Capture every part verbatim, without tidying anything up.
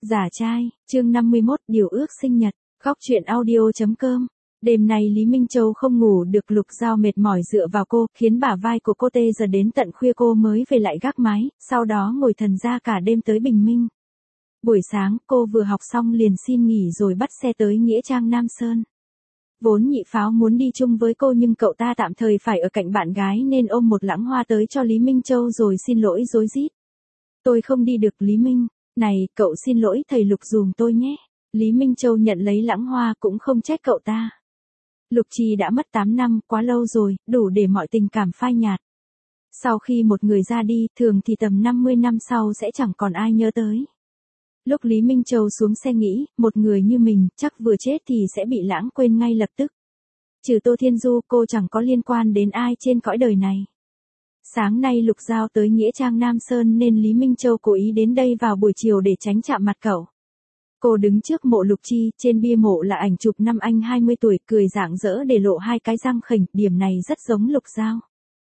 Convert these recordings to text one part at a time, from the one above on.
Giả trai, chương năm mươi mốt, điều ước sinh nhật, góc truyện audio.com. Đêm nay Lý Minh Châu không ngủ được, Lục Giao mệt mỏi dựa vào cô, khiến bả vai của cô tê giờ đến tận khuya cô mới về lại gác mái, sau đó ngồi thần ra cả đêm tới bình minh. Buổi sáng, cô vừa học xong liền xin nghỉ rồi bắt xe tới Nghĩa Trang Nam Sơn. Vốn Nhị Pháo muốn đi chung với cô nhưng cậu ta tạm thời phải ở cạnh bạn gái nên ôm một lẵng hoa tới cho Lý Minh Châu rồi xin lỗi rối rít. Tôi không đi được Lý Minh. Này, cậu xin lỗi thầy Lục dùm tôi nhé. Lý Minh Châu nhận lấy lẵng hoa cũng không trách cậu ta. Lục Trì đã mất tám năm, quá lâu rồi, đủ để mọi tình cảm phai nhạt. Sau khi một người ra đi, thường thì tầm năm mươi năm sau sẽ chẳng còn ai nhớ tới. Lúc Lý Minh Châu xuống xe nghĩ, một người như mình, chắc vừa chết thì sẽ bị lãng quên ngay lập tức. Trừ Tô Thiên Du, cô chẳng có liên quan đến ai trên cõi đời này. Sáng nay Lục Giao tới Nghĩa Trang Nam Sơn nên Lý Minh Châu cố ý đến đây vào buổi chiều để tránh chạm mặt cậu. Cô đứng trước mộ Lục Chi, trên bia mộ là ảnh chụp năm anh hai mươi tuổi, cười rạng rỡ để lộ hai cái răng khểnh, điểm này rất giống Lục Giao.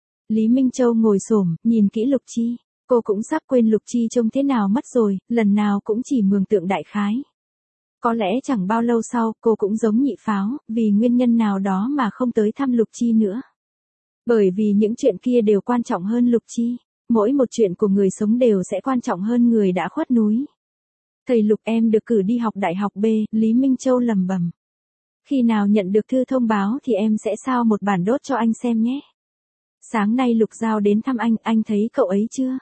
Lý Minh Châu ngồi xổm, nhìn kỹ Lục Chi, cô cũng sắp quên Lục Chi trông thế nào mất rồi, lần nào cũng chỉ mường tượng đại khái. Có lẽ chẳng bao lâu sau, cô cũng giống Nhị Pháo, vì nguyên nhân nào đó mà không tới thăm Lục Chi nữa. Bởi vì những chuyện kia đều quan trọng hơn Lục Chi. Mỗi một chuyện của người sống đều sẽ quan trọng hơn người đã khuất núi. Thầy Lục, em được cử đi học đại học B, Lý Minh Châu lẩm bẩm. Khi nào nhận được thư thông báo thì em sẽ sao một bản đốt cho anh xem nhé. Sáng nay Lục Giao đến thăm anh, anh thấy cậu ấy chưa?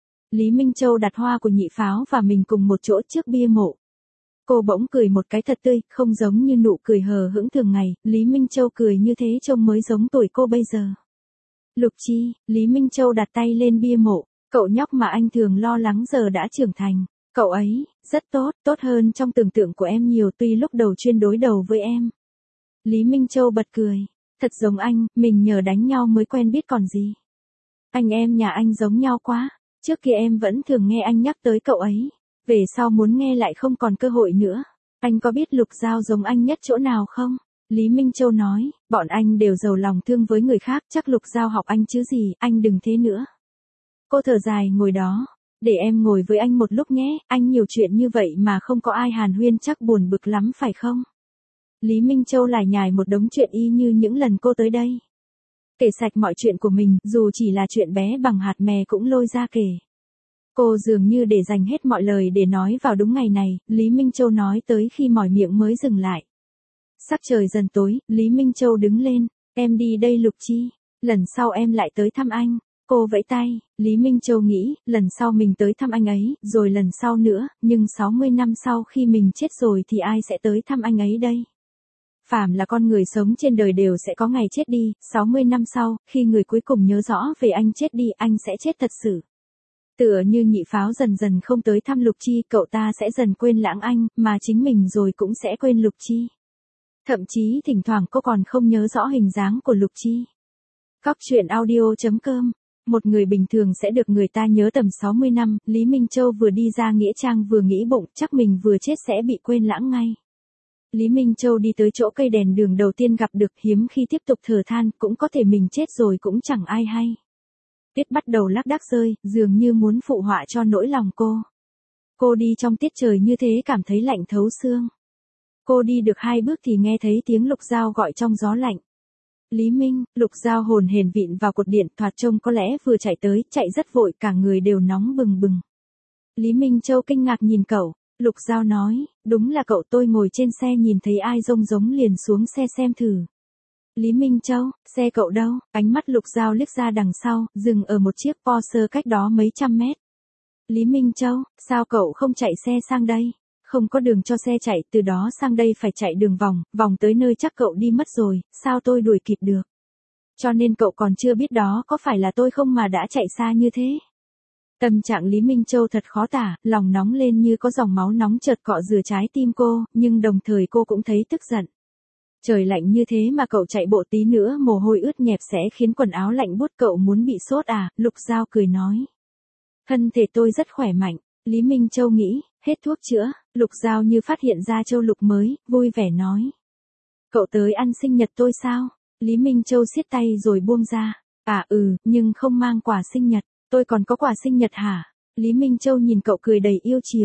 Lý Minh Châu đặt hoa của Nhị Pháo và mình cùng một chỗ trước bia mộ. Cô bỗng cười một cái thật tươi, không giống như nụ cười hờ hững thường ngày, Lý Minh Châu cười như thế trông mới giống tuổi cô bây giờ. Lục Chi, Lý Minh Châu đặt tay lên bia mộ, cậu nhóc mà anh thường lo lắng giờ đã trưởng thành. Cậu ấy, rất tốt, tốt hơn trong tưởng tượng của em nhiều tuy lúc đầu chuyên đối đầu với em. Lý Minh Châu bật cười, thật giống anh, mình nhờ đánh nhau mới quen biết còn gì. Anh em nhà anh giống nhau quá, trước kia em vẫn thường nghe anh nhắc tới cậu ấy, về sau muốn nghe lại không còn cơ hội nữa. Anh có biết Lục Giao giống anh nhất chỗ nào không? Lý Minh Châu nói, bọn anh đều giàu lòng thương với người khác, chắc Lục Giao học anh chứ gì, anh đừng thế nữa. Cô thở dài ngồi đó, để em ngồi với anh một lúc nhé, anh nhiều chuyện như vậy mà không có ai hàn huyên chắc buồn bực lắm phải không? Lý Minh Châu lải nhải một đống chuyện y như những lần cô tới đây. Kể sạch mọi chuyện của mình, dù chỉ là chuyện bé bằng hạt mè cũng lôi ra kể. Cô dường như để dành hết mọi lời để nói vào đúng ngày này, Lý Minh Châu nói tới khi mỏi miệng mới dừng lại. Sắc trời dần tối, Lý Minh Châu đứng lên, em đi đây Lục Chi, lần sau em lại tới thăm anh. Cô vẫy tay, Lý Minh Châu nghĩ, lần sau mình tới thăm anh ấy, rồi lần sau nữa, nhưng sáu mươi năm sau khi mình chết rồi thì ai sẽ tới thăm anh ấy đây? Phàm là con người sống trên đời đều sẽ có ngày chết đi, sáu mươi năm sau, khi người cuối cùng nhớ rõ về anh chết đi, anh sẽ chết thật sự. Tựa như Nhị Pháo dần dần không tới thăm Lục Chi, cậu ta sẽ dần quên lãng anh, mà chính mình rồi cũng sẽ quên Lục Chi. Thậm chí thỉnh thoảng cô còn không nhớ rõ hình dáng của Lục Chi. Góc truyện audio.com. Một người bình thường sẽ được người ta nhớ tầm sáu mươi năm, Lý Minh Châu vừa đi ra Nghĩa Trang vừa nghĩ bụng chắc mình vừa chết sẽ bị quên lãng ngay. Lý Minh Châu đi tới chỗ cây đèn đường đầu tiên gặp được, hiếm khi tiếp tục thở than, cũng có thể mình chết rồi cũng chẳng ai hay. Tuyết bắt đầu lác đác rơi, dường như muốn phụ họa cho nỗi lòng cô. Cô đi trong tiết trời như thế cảm thấy lạnh thấu xương. Cô đi được hai bước thì nghe thấy tiếng Lục Giao gọi trong gió lạnh. Lý Minh, Lục Giao hồn hển vịn vào cột điện, thoạt trông có lẽ vừa chạy tới, chạy rất vội, cả người đều nóng bừng bừng. Lý Minh Châu kinh ngạc nhìn cậu, Lục Giao nói, đúng là cậu, tôi ngồi trên xe nhìn thấy ai rông giống liền xuống xe xem thử. Lý Minh Châu, xe cậu đâu? Ánh mắt Lục Giao liếc ra đằng sau, dừng ở một chiếc Porsche cách đó mấy trăm mét. Lý Minh Châu, sao cậu không chạy xe sang đây? Không có đường cho xe chạy, từ đó sang đây phải chạy đường vòng, vòng tới nơi chắc cậu đi mất rồi, sao tôi đuổi kịp được? Cho nên cậu còn chưa biết đó có phải là tôi không mà đã chạy xa như thế. Tâm trạng Lý Minh Châu thật khó tả, lòng nóng lên như có dòng máu nóng chợt cọ rửa trái tim cô, nhưng đồng thời cô cũng thấy tức giận. Trời lạnh như thế mà cậu chạy bộ tí nữa mồ hôi ướt nhẹp sẽ khiến quần áo lạnh buốt, cậu muốn bị sốt à? Lục Giao cười nói. Thân thể tôi rất khỏe mạnh, Lý Minh Châu nghĩ, hết thuốc chữa, Lục Giao như phát hiện ra châu lục mới, vui vẻ nói. Cậu tới ăn sinh nhật tôi sao? Lý Minh Châu siết tay rồi buông ra. À ừ, nhưng không mang quà sinh nhật, tôi còn có quà sinh nhật hả? Lý Minh Châu nhìn cậu cười đầy yêu chiều.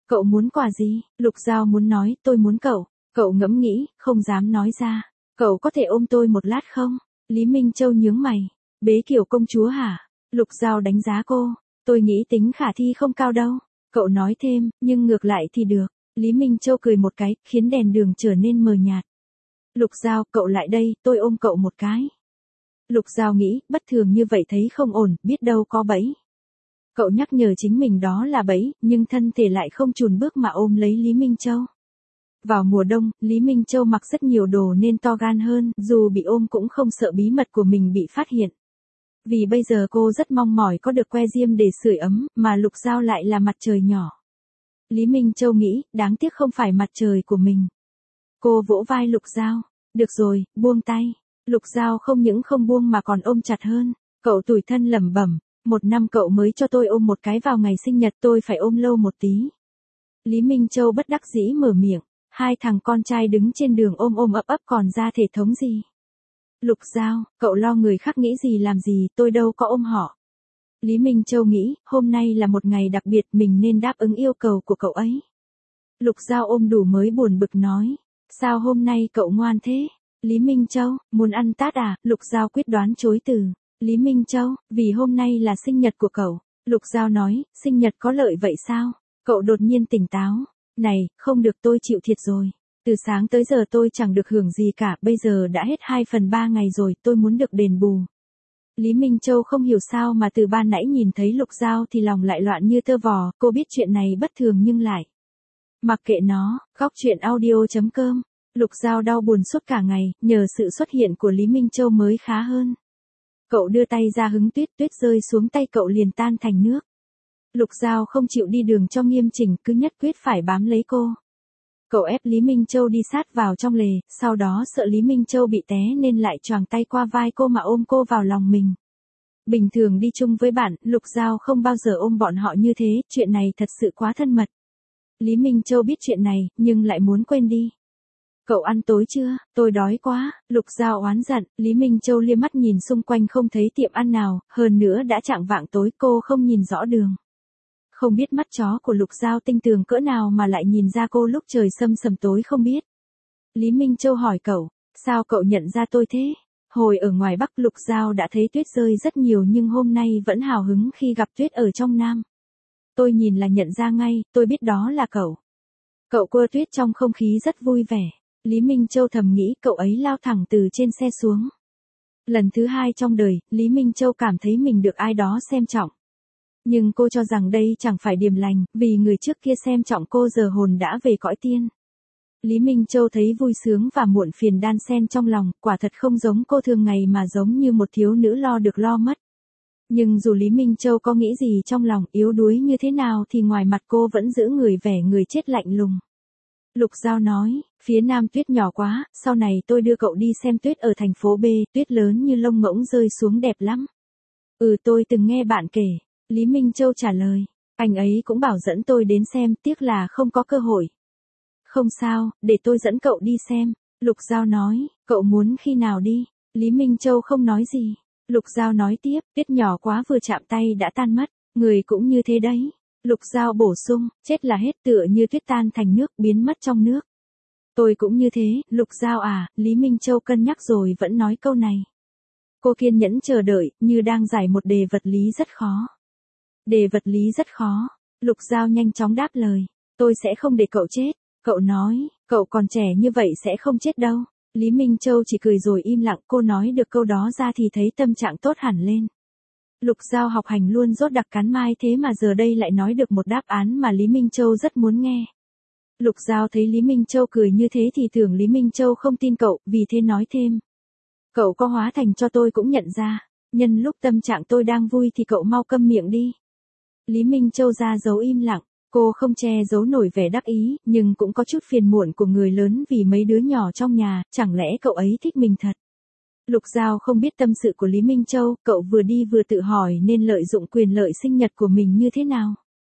Cậu muốn quà gì? Lục Giao muốn nói, tôi muốn cậu. Cậu ngẫm nghĩ, không dám nói ra. Cậu có thể ôm tôi một lát không? Lý Minh Châu nhướng mày. Bế kiểu công chúa hả? Lục Giao đánh giá cô. Tôi nghĩ tính khả thi không cao đâu. Cậu nói thêm, nhưng ngược lại thì được. Lý Minh Châu cười một cái, khiến đèn đường trở nên mờ nhạt. Lục Giao, cậu lại đây, tôi ôm cậu một cái. Lục Giao nghĩ, bất thường như vậy thấy không ổn, biết đâu có bẫy. Cậu nhắc nhở chính mình đó là bẫy, nhưng thân thể lại không chùn bước mà ôm lấy Lý Minh Châu. Vào mùa đông, Lý Minh Châu mặc rất nhiều đồ nên to gan hơn, dù bị ôm cũng không sợ bí mật của mình bị phát hiện. Vì bây giờ cô rất mong mỏi có được que diêm để sưởi ấm, mà Lục Giao lại là mặt trời nhỏ. Lý Minh Châu nghĩ, đáng tiếc không phải mặt trời của mình. Cô vỗ vai Lục Giao. Được rồi, buông tay. Lục Giao không những không buông mà còn ôm chặt hơn. Cậu tủi thân lẩm bẩm. Một năm cậu mới cho tôi ôm một cái vào ngày sinh nhật, tôi phải ôm lâu một tí. Lý Minh Châu bất đắc dĩ mở miệng. Hai thằng con trai đứng trên đường ôm ôm ấp ấp còn ra thể thống gì. Lục Giao, cậu lo người khác nghĩ gì làm gì, tôi đâu có ôm họ. Lý Minh Châu nghĩ, hôm nay là một ngày đặc biệt, mình nên đáp ứng yêu cầu của cậu ấy. Lục Giao ôm đủ mới buồn bực nói. Sao hôm nay cậu ngoan thế? Lý Minh Châu, muốn ăn tát à? Lục Giao quyết đoán chối từ. Lý Minh Châu, vì hôm nay là sinh nhật của cậu. Lục Giao nói, sinh nhật có lợi vậy sao? Cậu đột nhiên tỉnh táo. Này, không được, tôi chịu thiệt rồi. Từ sáng tới giờ tôi chẳng được hưởng gì cả, bây giờ đã hết hai phần ba ngày rồi, tôi muốn được đền bù. Lý Minh Châu không hiểu sao mà từ ban nãy nhìn thấy Lục Giao thì lòng lại loạn như tơ vò, cô biết chuyện này bất thường nhưng lại. Mặc kệ nó, góc chuyện audio chấm com. Lục Giao đau buồn suốt cả ngày, nhờ sự xuất hiện của Lý Minh Châu mới khá hơn. Cậu đưa tay ra hứng tuyết, tuyết rơi xuống tay cậu liền tan thành nước. Lục Giao không chịu đi đường cho nghiêm chỉnh, cứ nhất quyết phải bám lấy cô. Cậu ép Lý Minh Châu đi sát vào trong lề, sau đó sợ Lý Minh Châu bị té nên lại choàng tay qua vai cô mà ôm cô vào lòng mình. Bình thường đi chung với bạn, Lục Giao không bao giờ ôm bọn họ như thế, chuyện này thật sự quá thân mật. Lý Minh Châu biết chuyện này, nhưng lại muốn quên đi. Cậu ăn tối chưa? Tôi đói quá. Lục Giao oán giận. Lý Minh Châu liếc mắt nhìn xung quanh không thấy tiệm ăn nào, hơn nữa đã chạng vạng tối cô không nhìn rõ đường. Không biết mắt chó của Lục Giao tinh tường cỡ nào mà lại nhìn ra cô lúc trời sâm sầm tối không biết. Lý Minh Châu hỏi cậu, sao cậu nhận ra tôi thế? Hồi ở ngoài Bắc Lục Giao đã thấy tuyết rơi rất nhiều nhưng hôm nay vẫn hào hứng khi gặp tuyết ở trong Nam. Tôi nhìn là nhận ra ngay, tôi biết đó là cậu. Cậu quơ tuyết trong không khí rất vui vẻ. Lý Minh Châu thầm nghĩ cậu ấy lao thẳng từ trên xe xuống. Lần thứ hai trong đời, Lý Minh Châu cảm thấy mình được ai đó xem trọng. Nhưng cô cho rằng đây chẳng phải điềm lành, vì người trước kia xem trọng cô giờ hồn đã về cõi tiên. Lý Minh Châu thấy vui sướng và muộn phiền đan xen trong lòng, quả thật không giống cô thường ngày mà giống như một thiếu nữ lo được lo mất. Nhưng dù Lý Minh Châu có nghĩ gì trong lòng, yếu đuối như thế nào thì ngoài mặt cô vẫn giữ người vẻ người chết lạnh lùng. Lục Giao nói, phía Nam tuyết nhỏ quá, sau này tôi đưa cậu đi xem tuyết ở thành phố B, tuyết lớn như lông ngỗng rơi xuống đẹp lắm. Ừ, tôi từng nghe bạn kể. Lý Minh Châu trả lời, anh ấy cũng bảo dẫn tôi đến xem, tiếc là không có cơ hội. Không sao, để tôi dẫn cậu đi xem. Lục Giao nói, cậu muốn khi nào đi? Lý Minh Châu không nói gì. Lục Giao nói tiếp, tuyết nhỏ quá vừa chạm tay đã tan mất, người cũng như thế đấy. Lục Giao bổ sung, chết là hết, tựa như tuyết tan thành nước, biến mất trong nước. Tôi cũng như thế. Lục Giao à, Lý Minh Châu cân nhắc rồi vẫn nói câu này. Cô kiên nhẫn chờ đợi, như đang giải một đề vật lý rất khó. Đề vật lý rất khó. Lục Giao nhanh chóng đáp lời, tôi sẽ không để cậu chết. Cậu nói, cậu còn trẻ như vậy sẽ không chết đâu. Lý Minh Châu chỉ cười rồi im lặng, cô nói được câu đó ra thì thấy tâm trạng tốt hẳn lên. Lục Giao học hành luôn dốt đặc cán mai thế mà giờ đây lại nói được một đáp án mà Lý Minh Châu rất muốn nghe. Lục Giao thấy Lý Minh Châu cười như thế thì tưởng Lý Minh Châu không tin cậu, vì thế nói thêm. Cậu có hóa thành cho tôi cũng nhận ra, nhân lúc tâm trạng tôi đang vui thì cậu mau câm miệng đi. Lý Minh Châu ra dấu im lặng, cô không che giấu nổi vẻ đắc ý, nhưng cũng có chút phiền muộn của người lớn vì mấy đứa nhỏ trong nhà, chẳng lẽ cậu ấy thích mình thật. Lục Giao không biết tâm sự của Lý Minh Châu, cậu vừa đi vừa tự hỏi nên lợi dụng quyền lợi sinh nhật của mình như thế nào.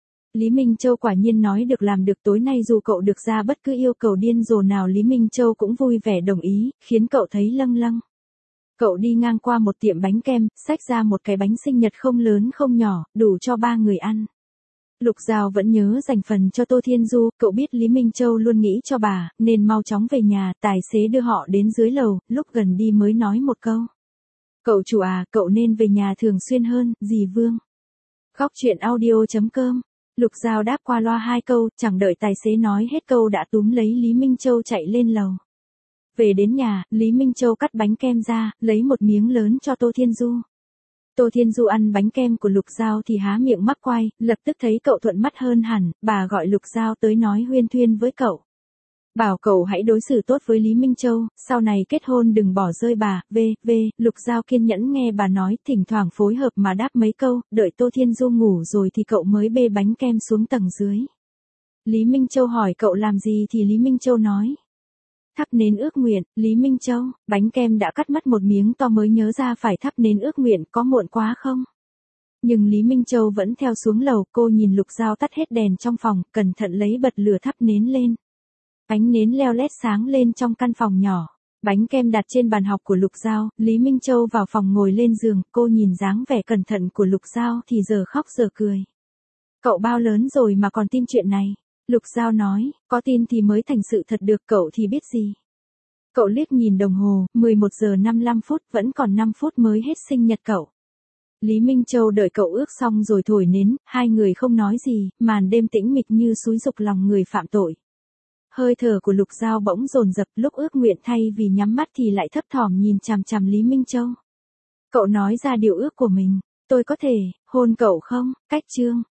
Lý Minh Châu quả nhiên nói được làm được, tối nay dù cậu được ra bất cứ yêu cầu điên rồ nào Lý Minh Châu cũng vui vẻ đồng ý, khiến cậu thấy lâng lâng. Cậu đi ngang qua một tiệm bánh kem, xách ra một cái bánh sinh nhật không lớn không nhỏ, đủ cho ba người ăn. Lục Giao vẫn nhớ dành phần cho Tô Thiên Du, cậu biết Lý Minh Châu luôn nghĩ cho bà, nên mau chóng về nhà, tài xế đưa họ đến dưới lầu, lúc gần đi mới nói một câu. Cậu chủ à, cậu nên về nhà thường xuyên hơn, dì Vương. Góc truyện audio.com. Lục Giao đáp qua loa hai câu, chẳng đợi tài xế nói hết câu đã túm lấy Lý Minh Châu chạy lên lầu. Về đến nhà, Lý Minh Châu cắt bánh kem ra, lấy một miếng lớn cho Tô Thiên Du. Tô Thiên Du ăn bánh kem của Lục Giao thì há miệng mắc quay, lập tức thấy cậu thuận mắt hơn hẳn, bà gọi Lục Giao tới nói huyên thuyên với cậu. Bảo cậu hãy đối xử tốt với Lý Minh Châu, sau này kết hôn đừng bỏ rơi bà, v, v, Lục Giao kiên nhẫn nghe bà nói, thỉnh thoảng phối hợp mà đáp mấy câu, đợi Tô Thiên Du ngủ rồi thì cậu mới bê bánh kem xuống tầng dưới. Lý Minh Châu hỏi cậu làm gì thì Lý Minh Châu nói. Thắp nến ước nguyện, Lý Minh Châu, bánh kem đã cắt mất một miếng to mới nhớ ra phải thắp nến ước nguyện, có muộn quá không? Nhưng Lý Minh Châu vẫn theo xuống lầu, cô nhìn Lục Giao tắt hết đèn trong phòng, cẩn thận lấy bật lửa thắp nến lên. Ánh nến leo lét sáng lên trong căn phòng nhỏ. Bánh kem đặt trên bàn học của Lục Giao, Lý Minh Châu vào phòng ngồi lên giường, cô nhìn dáng vẻ cẩn thận của Lục Giao thì giờ khóc giờ cười. Cậu bao lớn rồi mà còn tin chuyện này? Lục Giao nói, có tin thì mới thành sự thật được, cậu thì biết gì. Cậu liếc nhìn đồng hồ, mười một giờ năm mươi lăm phút, vẫn còn năm phút mới hết sinh nhật cậu. Lý Minh Châu đợi cậu ước xong rồi thổi nến, hai người không nói gì, màn đêm tĩnh mịch như xúi giục lòng người phạm tội. Hơi thở của Lục Giao bỗng dồn dập, lúc ước nguyện thay vì nhắm mắt thì lại thấp thỏm nhìn chằm chằm Lý Minh Châu. Cậu nói ra điều ước của mình, tôi có thể hôn cậu không? Cách chương